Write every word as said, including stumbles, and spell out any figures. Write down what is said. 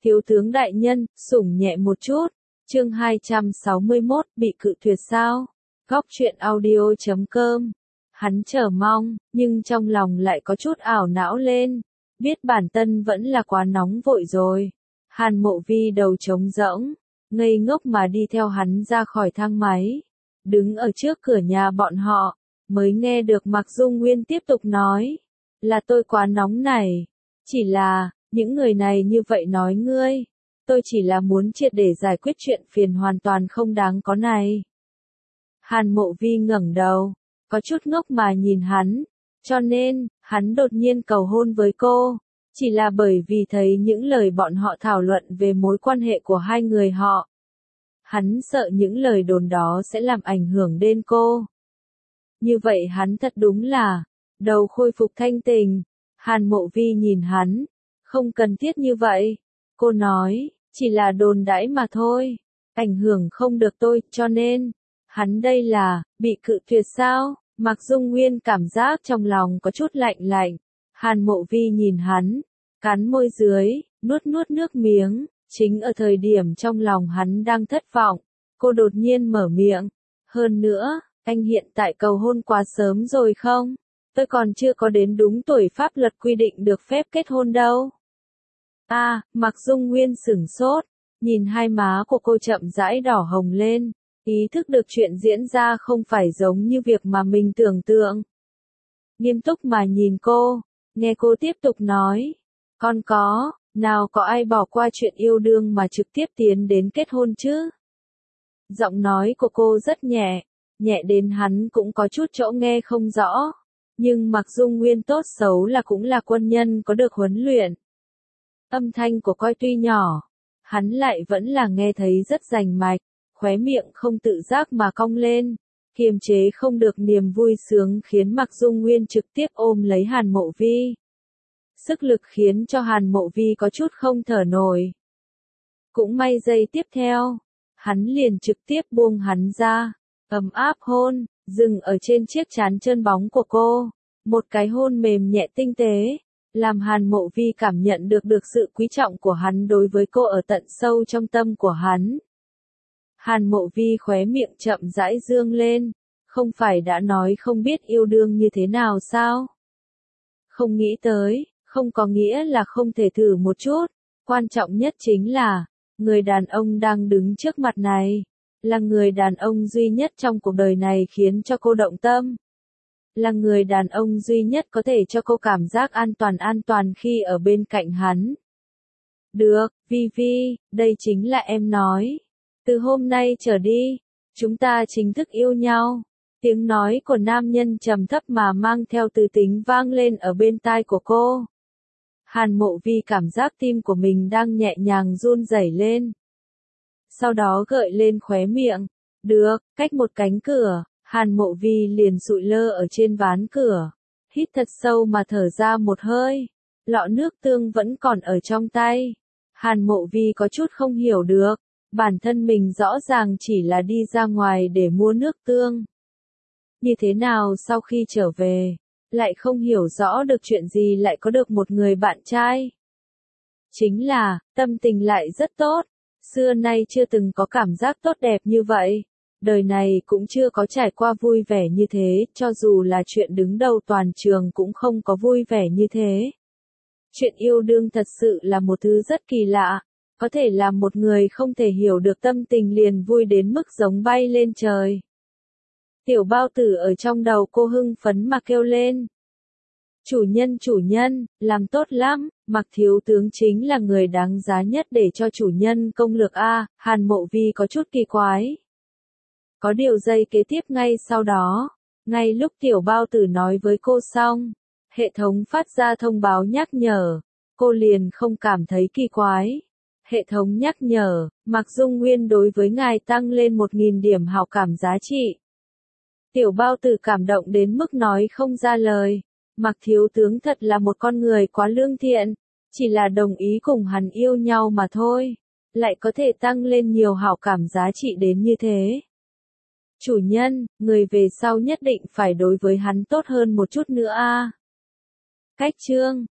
Thiếu tướng đại nhân, sủng nhẹ một chút. Chương hai trăm sáu mươi mốt, bị cự tuyệt sao? Góc truyện audio chấm com. Hắn chờ mong, nhưng trong lòng lại có chút ảo não lên. Biết bản thân vẫn là quá nóng vội rồi. Hàn Mộ Vi đầu trống rỗng, ngây ngốc mà đi theo hắn ra khỏi thang máy. Đứng ở trước cửa nhà bọn họ, mới nghe được Mạc Dung Nguyên tiếp tục nói. Là tôi quá nóng này. Chỉ là, những người này như vậy nói ngươi. Tôi chỉ là muốn triệt để giải quyết chuyện phiền hoàn toàn không đáng có này. Hàn Mộ Vi ngẩng đầu, có chút ngốc mà nhìn hắn. Cho nên, hắn đột nhiên cầu hôn với cô. Chỉ là bởi vì thấy những lời bọn họ thảo luận về mối quan hệ của hai người họ. Hắn sợ những lời đồn đó sẽ làm ảnh hưởng đến cô. Như vậy hắn thật đúng là, đầu khôi phục thanh tình. Hàn Mộ Vi nhìn hắn, không cần thiết như vậy. Cô nói, chỉ là đồn đãi mà thôi, ảnh hưởng không được tôi, cho nên, hắn đây là, bị cự tuyệt sao? Mạc Dung Nguyên cảm giác trong lòng có chút lạnh lạnh. Hàn Mộ Vi nhìn hắn, cắn môi dưới, nuốt nuốt nước miếng. Chính ở thời điểm trong lòng hắn đang thất vọng, cô đột nhiên mở miệng. Hơn nữa, anh hiện tại cầu hôn quá sớm rồi không? Tôi còn chưa có đến đúng tuổi pháp luật quy định được phép kết hôn đâu. A, à, Mạc Dung Nguyên sửng sốt, nhìn hai má của cô chậm rãi đỏ hồng lên, ý thức được chuyện diễn ra không phải giống như việc mà mình tưởng tượng. Nghiêm túc mà nhìn cô, nghe cô tiếp tục nói, còn có, nào có ai bỏ qua chuyện yêu đương mà trực tiếp tiến đến kết hôn chứ? Giọng nói của cô rất nhẹ, nhẹ đến hắn cũng có chút chỗ nghe không rõ. Nhưng Mạc Dung Nguyên tốt xấu là cũng là quân nhân có được huấn luyện. Âm thanh của coi tuy nhỏ, hắn lại vẫn là nghe thấy rất rành mạch, khóe miệng không tự giác mà cong lên, kiềm chế không được niềm vui sướng khiến Mạc Dung Nguyên trực tiếp ôm lấy Hàn Mộ Vi. Sức lực khiến cho Hàn Mộ Vi có chút không thở nổi. Cũng may giây tiếp theo, hắn liền trực tiếp buông hắn ra, ấm áp hôn, dừng ở trên chiếc trán trơn bóng của cô. Một cái hôn mềm nhẹ tinh tế, làm Hàn Mộ Vi cảm nhận được được sự quý trọng của hắn đối với cô ở tận sâu trong tâm của hắn. Hàn Mộ Vi khóe miệng chậm rãi dương lên, không phải đã nói không biết yêu đương như thế nào sao? Không nghĩ tới, không có nghĩa là không thể thử một chút, quan trọng nhất chính là, người đàn ông đang đứng trước mặt này, là người đàn ông duy nhất trong cuộc đời này khiến cho cô động tâm. Là người đàn ông duy nhất có thể cho cô cảm giác an toàn an toàn khi ở bên cạnh hắn. Được, Vi Vi, đây chính là em nói. Từ hôm nay trở đi, chúng ta chính thức yêu nhau. Tiếng nói của nam nhân trầm thấp mà mang theo từ tính vang lên ở bên tai của cô. Hàn Mộ Vi cảm giác tim của mình đang nhẹ nhàng run rẩy lên. Sau đó gợi lên khóe miệng. Được, cách một cánh cửa. Hàn Mộ Vi liền sụi lơ ở trên ván cửa, hít thật sâu mà thở ra một hơi, lọ nước tương vẫn còn ở trong tay. Hàn Mộ Vi có chút không hiểu được, bản thân mình rõ ràng chỉ là đi ra ngoài để mua nước tương. Như thế nào sau khi trở về, lại không hiểu rõ được chuyện gì lại có được một người bạn trai. Chính là, tâm tình lại rất tốt, xưa nay chưa từng có cảm giác tốt đẹp như vậy. Đời này cũng chưa có trải qua vui vẻ như thế, cho dù là chuyện đứng đầu toàn trường cũng không có vui vẻ như thế. Chuyện yêu đương thật sự là một thứ rất kỳ lạ, có thể làm một người không thể hiểu được tâm tình liền vui đến mức giống bay lên trời. Tiểu bao tử ở trong đầu cô hưng phấn mà kêu lên. Chủ nhân chủ nhân, làm tốt lắm, Mạc thiếu tướng chính là người đáng giá nhất để cho chủ nhân công lược a. Hàn Mộ Vi có chút kỳ quái. Có điều giây kế tiếp ngay sau đó, ngay lúc tiểu bao tử nói với cô xong, hệ thống phát ra thông báo nhắc nhở, cô liền không cảm thấy kỳ quái. Hệ thống nhắc nhở, Mạc Dung Nguyên đối với ngài tăng lên một nghìn điểm hảo cảm giá trị. Tiểu bao tử cảm động đến mức nói không ra lời, Mạc thiếu tướng thật là một con người quá lương thiện, chỉ là đồng ý cùng hắn yêu nhau mà thôi, lại có thể tăng lên nhiều hảo cảm giá trị đến như thế. Chủ nhân, người về sau nhất định phải đối với hắn tốt hơn một chút nữa a. Cách chương